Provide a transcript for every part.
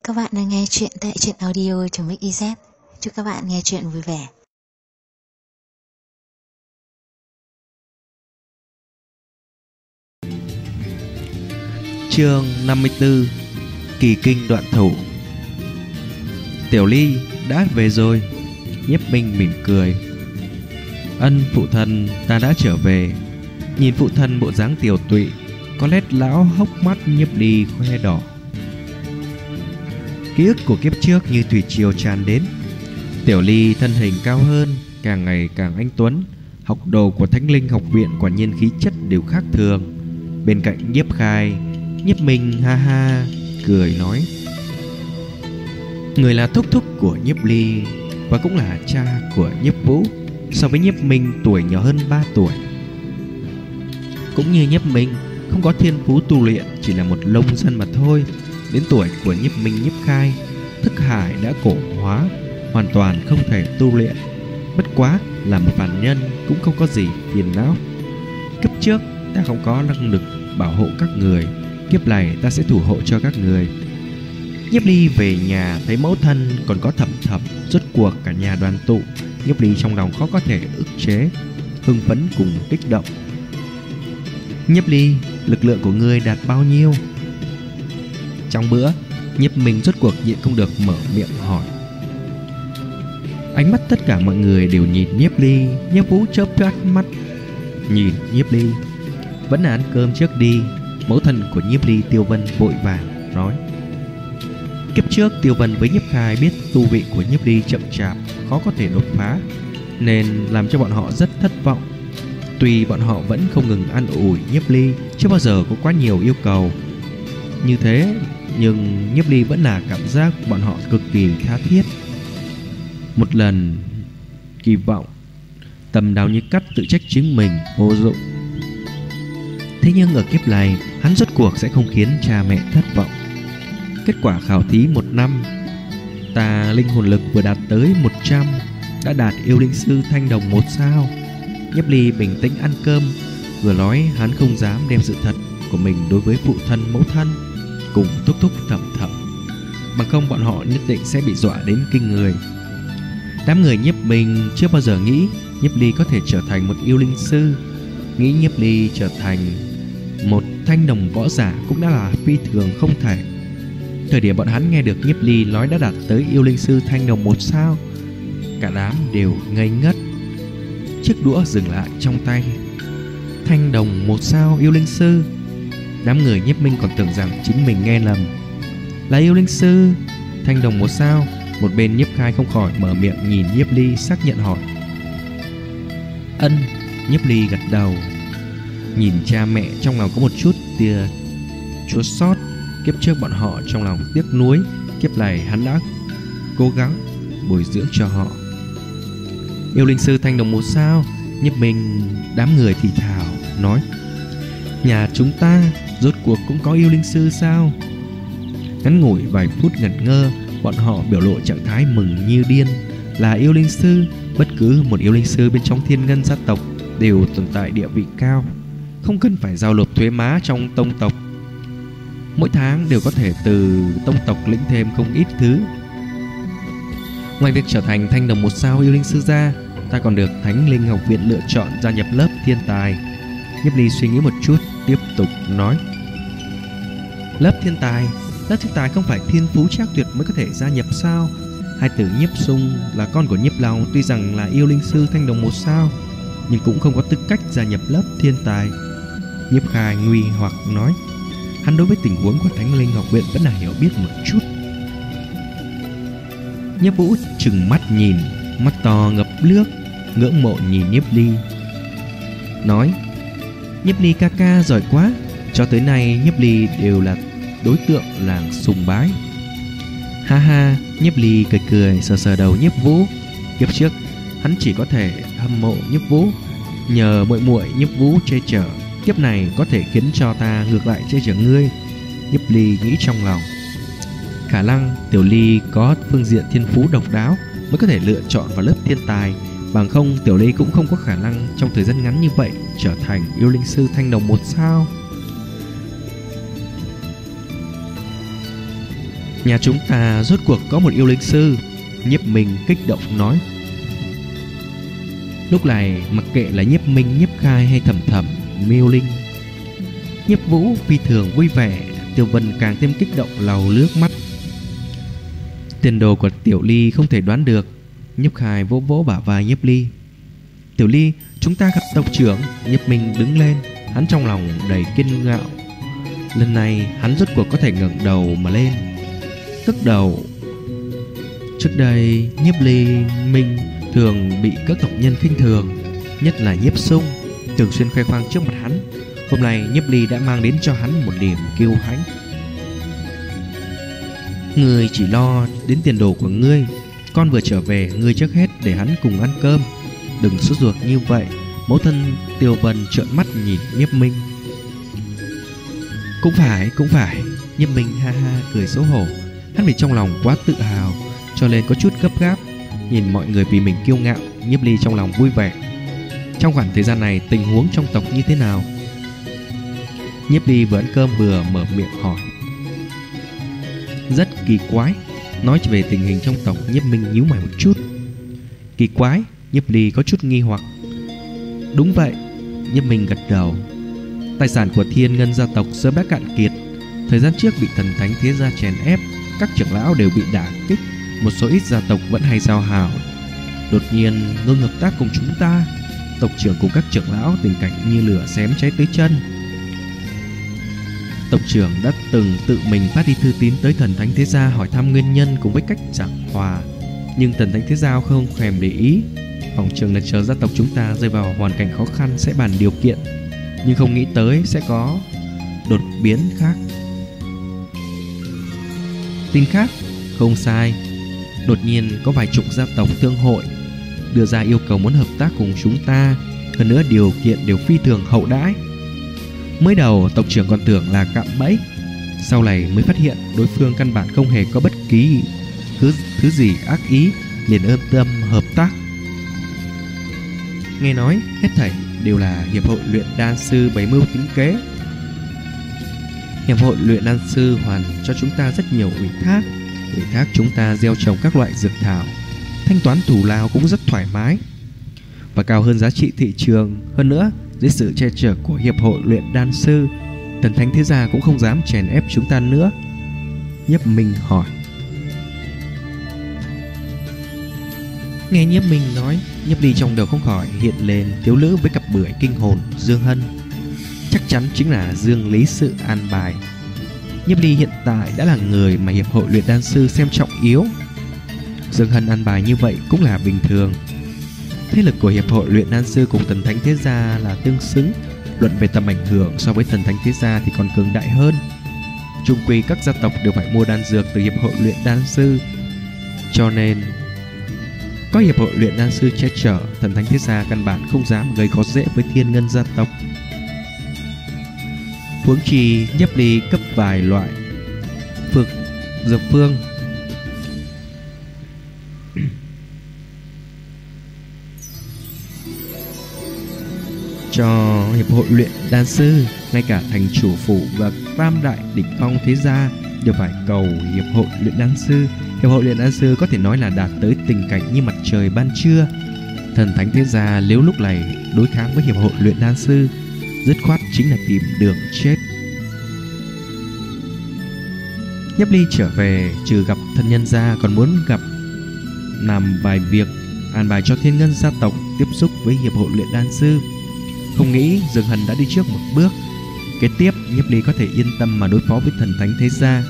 các bạn đang nghe chuyện tại truyện audio.mix.iz. Chúc các bạn nghe chuyện vui vẻ. Chương 54: Kỳ kinh đoạn thủ. Tiểu Ly đã về rồi. Nhiếp Minh mỉm cười. Ân phụ thân, ta đã trở về. Nhìn phụ thân bộ dáng tiều tụy, có lét lão hốc mắt Nhiếp Ly khoe đỏ. Ký ức của kiếp trước như thủy triều tràn đến. Tiểu Ly thân hình cao hơn, càng ngày càng anh tuấn. Học đồ của Thánh Linh học viện quả nhiên khí chất đều khác thường. Bên cạnh Nhiếp Khai, Nhiếp Minh ha ha cười nói: người là thúc thúc của Nhiếp Ly và cũng là cha của Nhiếp Vũ. So với Nhiếp Minh tuổi nhỏ hơn 3 tuổi. Cũng như Nhiếp Minh không có thiên phú tu luyện, chỉ là một nông dân mà thôi. Đến tuổi của Nhiếp Minh, Nhiếp Khai thức hải đã cổ hóa, hoàn toàn không thể tu luyện. Bất quá là một phàm nhân cũng không có gì phiền não. Kiếp trước ta không có năng lực bảo hộ các người, kiếp này ta sẽ thủ hộ cho các người. Nhiếp Ly về nhà thấy mẫu thân còn có Thẩm Thẩm, rốt cuộc cả nhà đoàn tụ. Nhiếp Ly trong lòng khó có thể ức chế, hưng phấn cùng kích động. Nhiếp Ly, lực lượng của ngươi đạt bao nhiêu? Trong bữa, Nhiếp Minh rốt cuộc nhịn không được mở miệng hỏi. Ánh mắt tất cả mọi người đều nhìn Nhiếp Ly. Nhiếp Vũ chớp chớp mắt nhìn Nhiếp Ly. Vẫn là ăn cơm trước đi. Mẫu thân của Nhiếp Ly, Tiêu Vân vội vàng nói. Kiếp trước Tiêu Vân với Nhiếp Khai biết tu vị của Nhiếp Ly chậm chạp, khó có thể đột phá, nên làm cho bọn họ rất thất vọng. Tuy bọn họ vẫn không ngừng an ủi Nhiếp Ly, chưa bao giờ có quá nhiều yêu cầu như thế, nhưng Nhiếp Ly vẫn là cảm giác bọn họ cực kỳ tha thiết. Một lần kỳ vọng, tầm đào như cắt, tự trách chính mình vô dụng. Thế nhưng ở kiếp này, hắn rốt cuộc sẽ không khiến cha mẹ thất vọng. Kết quả khảo thí 1 năm, ta linh hồn lực vừa đạt tới 100, đã đạt yêu linh sư thanh đồng 1 sao. Nhiếp Ly bình tĩnh ăn cơm, vừa nói hắn không dám đem sự thật của mình đối với phụ thân, mẫu thân cùng thúc thúc, Thẩm Thẩm, bằng không bọn họ nhất định sẽ bị dọa đến kinh người. Đám người Nhiếp Minh chưa bao giờ nghĩ Nhiếp Ly có thể trở thành một yêu linh sư. Nghĩ Nhiếp Ly trở thành một thanh đồng võ giả cũng đã là phi thường không thể. Thời điểm bọn hắn nghe được Nhiếp Ly nói đã đạt tới yêu linh sư thanh đồng 1 sao, cả đám đều ngây ngất. Chiếc đũa dừng lại trong tay. Thanh đồng 1 sao yêu linh sư. Đám người Nhiếp Minh còn tưởng rằng chính mình nghe lầm. Là yêu linh sư thanh đồng 1 sao. Một bên Nhiếp Khai không khỏi mở miệng nhìn Nhiếp Ly xác nhận hỏi. Ân. Nhiếp Ly gật đầu. Nhìn cha mẹ trong lòng có một chút tia chua xót. Kiếp trước bọn họ trong lòng tiếc nuối, kiếp này hắn đã cố gắng bồi dưỡng cho họ. Yêu linh sư thanh đồng 1 sao. Nhiếp Minh đám người thì thào nói. Nhà chúng ta rốt cuộc cũng có yêu linh sư sao? Ngắn ngủi vài phút ngẩn ngơ, bọn họ biểu lộ trạng thái mừng như điên. Là yêu linh sư, bất cứ một yêu linh sư bên trong Thiên Ngân gia tộc đều tồn tại địa vị cao, không cần phải giao nộp thuế má trong tông tộc. Mỗi tháng đều có thể từ tông tộc lĩnh thêm không ít thứ. Ngoài việc trở thành thanh đồng 1 sao yêu linh sư ra, ta còn được Thánh Linh học viện lựa chọn gia nhập lớp thiên tài. Nhiếp Ly suy nghĩ một chút, tiếp tục nói. Lớp thiên tài? Lớp thiên tài không phải thiên phú trác tuyệt mới có thể gia nhập sao? Hai tử Nhiếp Sung là con của Nhiếp Long, tuy rằng là yêu linh sư thanh đồng 1 sao, nhưng cũng không có tư cách gia nhập lớp thiên tài. Nhiếp Khai nguy hoặc nói. Hắn đối với tình huống của Thánh Linh học viện vẫn là hiểu biết một chút. Nhiếp Vũ trừng mắt nhìn, mắt to ngập nước, ngưỡng mộ nhìn Nhiếp Ly, nói. Nhiếp Ly ca ca giỏi quá. Cho tới nay Nhiếp Ly đều là đối tượng làng sùng bái. Ha ha. Nhiếp Ly cười cười sờ sờ đầu Nhiếp Vũ. Kiếp trước hắn chỉ có thể hâm mộ Nhiếp Vũ, nhờ muội muội Nhiếp Vũ che chở. Kiếp này có thể khiến cho ta ngược lại che chở ngươi. Nhiếp Ly nghĩ trong lòng. Khả năng Tiểu Ly có phương diện thiên phú độc đáo mới có thể lựa chọn vào lớp thiên tài, bằng không Tiểu Ly cũng không có khả năng trong thời gian ngắn như vậy trở thành yêu linh sư thanh đồng 1 sao. Nhà chúng ta rốt cuộc có một yêu linh sư, Nhiếp Minh kích động nói. Lúc này mặc kệ là Nhiếp Minh, Nhiếp Khai hay Thẩm Thẩm, Miêu Linh, Nhiếp Vũ phi thường vui vẻ, Tiêu Vân càng thêm kích động lau nước mắt. Tiền đồ của Tiểu Ly không thể đoán được. Nhiếp Khai vỗ vỗ bả vai Nhiếp Ly. Tiểu Ly, chúng ta gặp tộc trưởng. Nhiếp Minh đứng lên, hắn trong lòng đầy kiên ngạo. Lần này hắn rốt cuộc có thể ngẩng đầu mà lên. Tức đầu, trước đây Nhiếp Ly Minh thường bị các tộc nhân khinh thường, nhất là Nhiếp Sung thường xuyên khoe khoang trước mặt hắn. Hôm nay Nhiếp Ly đã mang đến cho hắn một niềm kiêu hãnh. Ngươi chỉ lo đến tiền đồ của ngươi, con vừa trở về, ngươi trước hết để hắn cùng ăn cơm. Đừng sốt ruột như vậy. Mẫu thân Tiêu Vân trợn mắt nhìn Nhiếp Minh. Cũng phải. Nhiếp Minh ha ha cười xấu hổ. Hắn vì trong lòng quá tự hào cho nên có chút gấp gáp. Nhìn mọi người vì mình kiêu ngạo, Nhiếp Ly trong lòng vui vẻ. Trong khoảng thời gian này tình huống trong tộc như thế nào? Nhiếp Ly vừa ăn cơm vừa mở miệng hỏi. Rất kỳ quái. Nói về tình hình trong tộc, Nhiếp Minh nhíu mày một chút. Kỳ quái? Nhiếp Ly có chút nghi hoặc. Đúng vậy, Nhiếp Minh gật đầu. Tài sản của Thiên Ngân gia tộc sớm đã cạn kiệt. Thời gian trước bị thần thánh thế gia chèn ép, các trưởng lão đều bị đả kích. Một số ít gia tộc vẫn hay giao hảo, đột nhiên ngưng hợp tác cùng chúng ta. Tộc trưởng cùng các trưởng lão tình cảnh như lửa xém cháy tới chân. Tộc trưởng đã từng tự mình phát đi thư tín tới thần thánh thế gia hỏi thăm nguyên nhân cùng với cách giảng hòa, nhưng thần thánh thế gia không thèm để ý. Phòng trường là chờ gia tộc chúng ta rơi vào hoàn cảnh khó khăn sẽ bàn điều kiện, nhưng không nghĩ tới sẽ có đột biến khác. Tin khác? Không sai. Đột nhiên có vài chục gia tộc thương hội đưa ra yêu cầu muốn hợp tác cùng chúng ta, hơn nữa điều kiện đều phi thường hậu đãi. Mới đầu tộc trưởng còn tưởng là cạm bẫy, sau này mới phát hiện đối phương căn bản không hề có bất kỳ thứ gì ác ý, liền ơn tâm hợp tác. Nghe nói hết thảy đều là hiệp hội luyện đan sư bày mưu tính kế. Hiệp hội luyện đan sư hoàn cho chúng ta rất nhiều ủy thác chúng ta gieo trồng các loại dược thảo, thanh toán thù lao cũng rất thoải mái và cao hơn giá trị thị trường. Hơn nữa, dưới sự che chở của hiệp hội luyện đan sư, thần thánh thế gia cũng không dám chèn ép chúng ta nữa. Nhiếp Minh hỏi. Nghe Nhiếp Minh nói, Nhiếp Ly trong đầu không khỏi hiện lên thiếu nữ với cặp bưởi kinh hồn Dương Hân. Chắc chắn chính là Dương Lý Sự an bài. Nhiếp Ly hiện tại đã là người mà hiệp hội luyện đan sư xem trọng yếu. Dương Hân an bài như vậy cũng là bình thường. Thế lực của hiệp hội luyện đan sư cùng thần thánh thế gia là tương xứng. Luận về tầm ảnh hưởng so với thần thánh thế gia thì còn cường đại hơn. Chung quy các gia tộc đều phải mua đan dược từ hiệp hội luyện đan sư, cho nên có hiệp hội luyện đan sư che chở, thần thánh thế gia căn bản không dám gây khó dễ với Thiên Ngân gia tộc. Huống chi Nhiếp Ly cấp vài loại dược phương cho hiệp hội luyện đan sư, ngay cả thành chủ phủ và tam đại đỉnh phong thế gia đều phải cầu hiệp hội luyện đan sư. Hiệp hội luyện đan sư có thể nói là đạt tới tình cảnh như mặt trời ban trưa. Thần thánh thế gia nếu lúc này đối kháng với hiệp hội luyện đan sư, dứt khoát chính là tìm đường chết. Nhiếp Ly trở về, trừ gặp thân nhân ra còn muốn gặp làm vài việc, an bài cho Thiên Ngân gia tộc tiếp xúc với hiệp hội luyện đan sư. Không nghĩ Dương Hân đã đi trước một bước. Kế tiếp Nhiếp Ly có thể yên tâm mà đối phó với thần thánh thế gia.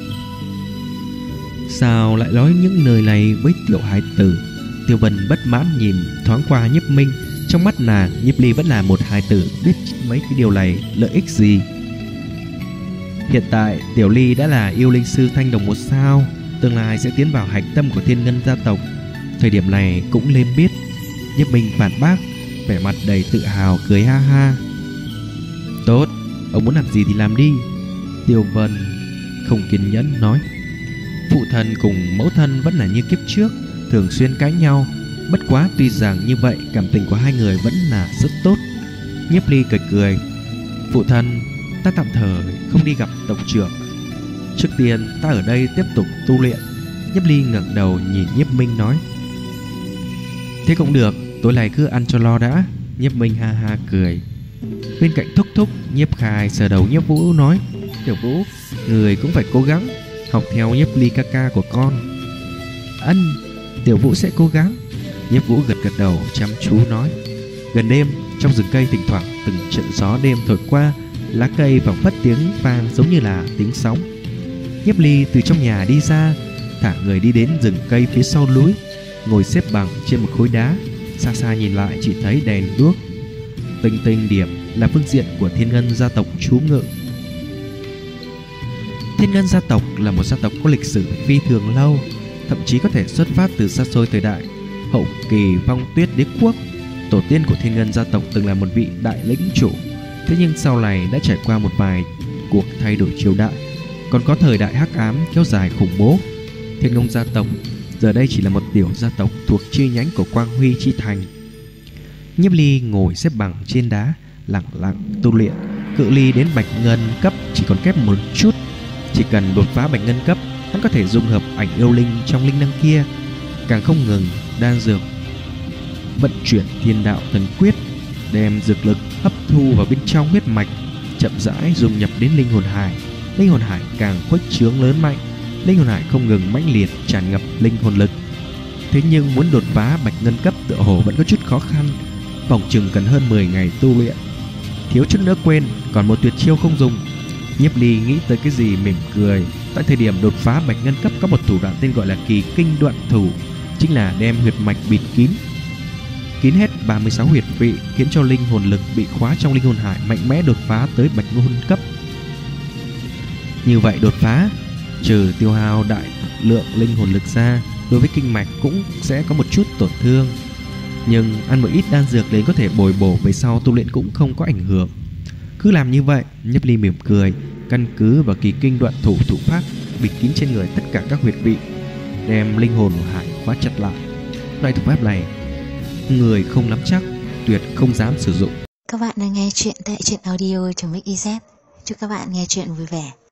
Sao lại nói những lời này với tiểu hài tử? Tiêu Vân bất mãn nhìn thoáng qua Nhiếp Minh. Trong mắt nàng, Nhiếp Ly vẫn là một hài tử, biết mấy cái điều này lợi ích gì. Hiện tại Tiểu Ly đã là yêu linh sư thanh đồng 1 sao, tương lai sẽ tiến vào hạch tâm của Thiên Ngân gia tộc. Thời điểm này cũng nên biết. Nhiếp Minh phản bác, vẻ mặt đầy tự hào cười ha ha. Tốt, ông muốn làm gì thì làm đi. Tiêu Vân không kiên nhẫn nói. Phụ thân cùng mẫu thân vẫn là như kiếp trước, thường xuyên cãi nhau. Bất quá tuy rằng như vậy, cảm tình của hai người vẫn là rất tốt. Nhiếp Ly cười cười. Phụ thân, ta tạm thời không đi gặp tộc trưởng. Trước tiên ta ở đây tiếp tục tu luyện. Nhiếp Ly ngẩng đầu nhìn Nhiếp Minh nói. Thế cũng được, tối nay cứ ăn cho lo đã. Nhiếp Minh ha ha cười. Bên cạnh Thúc Thúc, Nhiếp Khai sờ đầu Nhiếp Vũ nói. Tiểu Vũ, người cũng phải cố gắng học theo Nhiếp Ly ca ca của con. Ân, Tiểu Vũ sẽ cố gắng. Nhiếp Vũ gật đầu chăm chú nói. Gần đêm, trong rừng cây thỉnh thoảng từng trận gió đêm thổi qua, lá cây vang phất tiếng vang giống như là tiếng sóng. Nhiếp Ly từ trong nhà đi ra, thả người đi đến rừng cây phía sau núi, ngồi xếp bằng trên một khối đá. Xa xa nhìn lại chỉ thấy đèn đuốc. Tinh tinh điểm là phương diện của Thiên Ngân gia tộc trú ngụ. Thiên Ngân gia tộc là một gia tộc có lịch sử phi thường lâu, thậm chí có thể xuất phát từ xa xôi thời đại hậu kỳ Vong Tuyết Đế quốc. Tổ tiên của Thiên Ngân gia tộc từng là một vị đại lĩnh chủ, thế nhưng sau này đã trải qua một vài cuộc thay đổi triều đại, còn có thời đại hắc ám kéo dài khủng bố. Thiên Ngân gia tộc giờ đây chỉ là một tiểu gia tộc thuộc chi nhánh của Quang Huy chi thành. Nhiếp Ly ngồi xếp bằng trên đá, lặng lặng tu luyện. Cự ly đến Bạch Ngân cấp chỉ còn kém một chút. Chỉ cần đột phá Bạch Ngân cấp, hắn có thể dung hợp ảnh yêu linh trong linh năng kia. Càng không ngừng đan dược, vận chuyển thiên đạo thần quyết, đem dược lực hấp thu vào bên trong huyết mạch, chậm rãi dung nhập đến linh hồn hải. Linh hồn hải càng khuếch trướng lớn mạnh, linh hồn hải không ngừng mãnh liệt tràn ngập linh hồn lực. Thế nhưng muốn đột phá Bạch Ngân cấp tựa hồ vẫn có chút khó khăn, phòng chừng cần hơn 10 ngày tu luyện. Thiếu chút nữa quên, còn một tuyệt chiêu không dùng. Nhiếp Ly nghĩ tới cái gì mỉm cười. Tại thời điểm đột phá Bạch Ngân cấp có một thủ đoạn tên gọi là Kỳ Kinh Đoạn Thủ, chính là đem huyệt mạch bịt kín hết 36 huyệt vị, khiến cho linh hồn lực bị khóa trong linh hồn hải mạnh mẽ đột phá tới Bạch Ngân cấp. Như vậy đột phá, trừ tiêu hao đại lượng linh hồn lực ra, đối với kinh mạch cũng sẽ có một chút tổn thương. Nhưng ăn một ít đan dược đến có thể bồi bổ về sau tu luyện cũng không có ảnh hưởng. Cứ làm như vậy. Nhiếp Ly mỉm cười, căn cứ vào Kỳ Kinh Đoạn Thủ thủ pháp bịt kín trên người tất cả các huyệt vị, đem linh hồn của hải khóa chặt lại. Loại thủ pháp này người không nắm chắc tuyệt không dám sử dụng. Các bạn đang nghe chuyện tại truyện audio.mix.iz. Chúc các bạn nghe chuyện vui vẻ.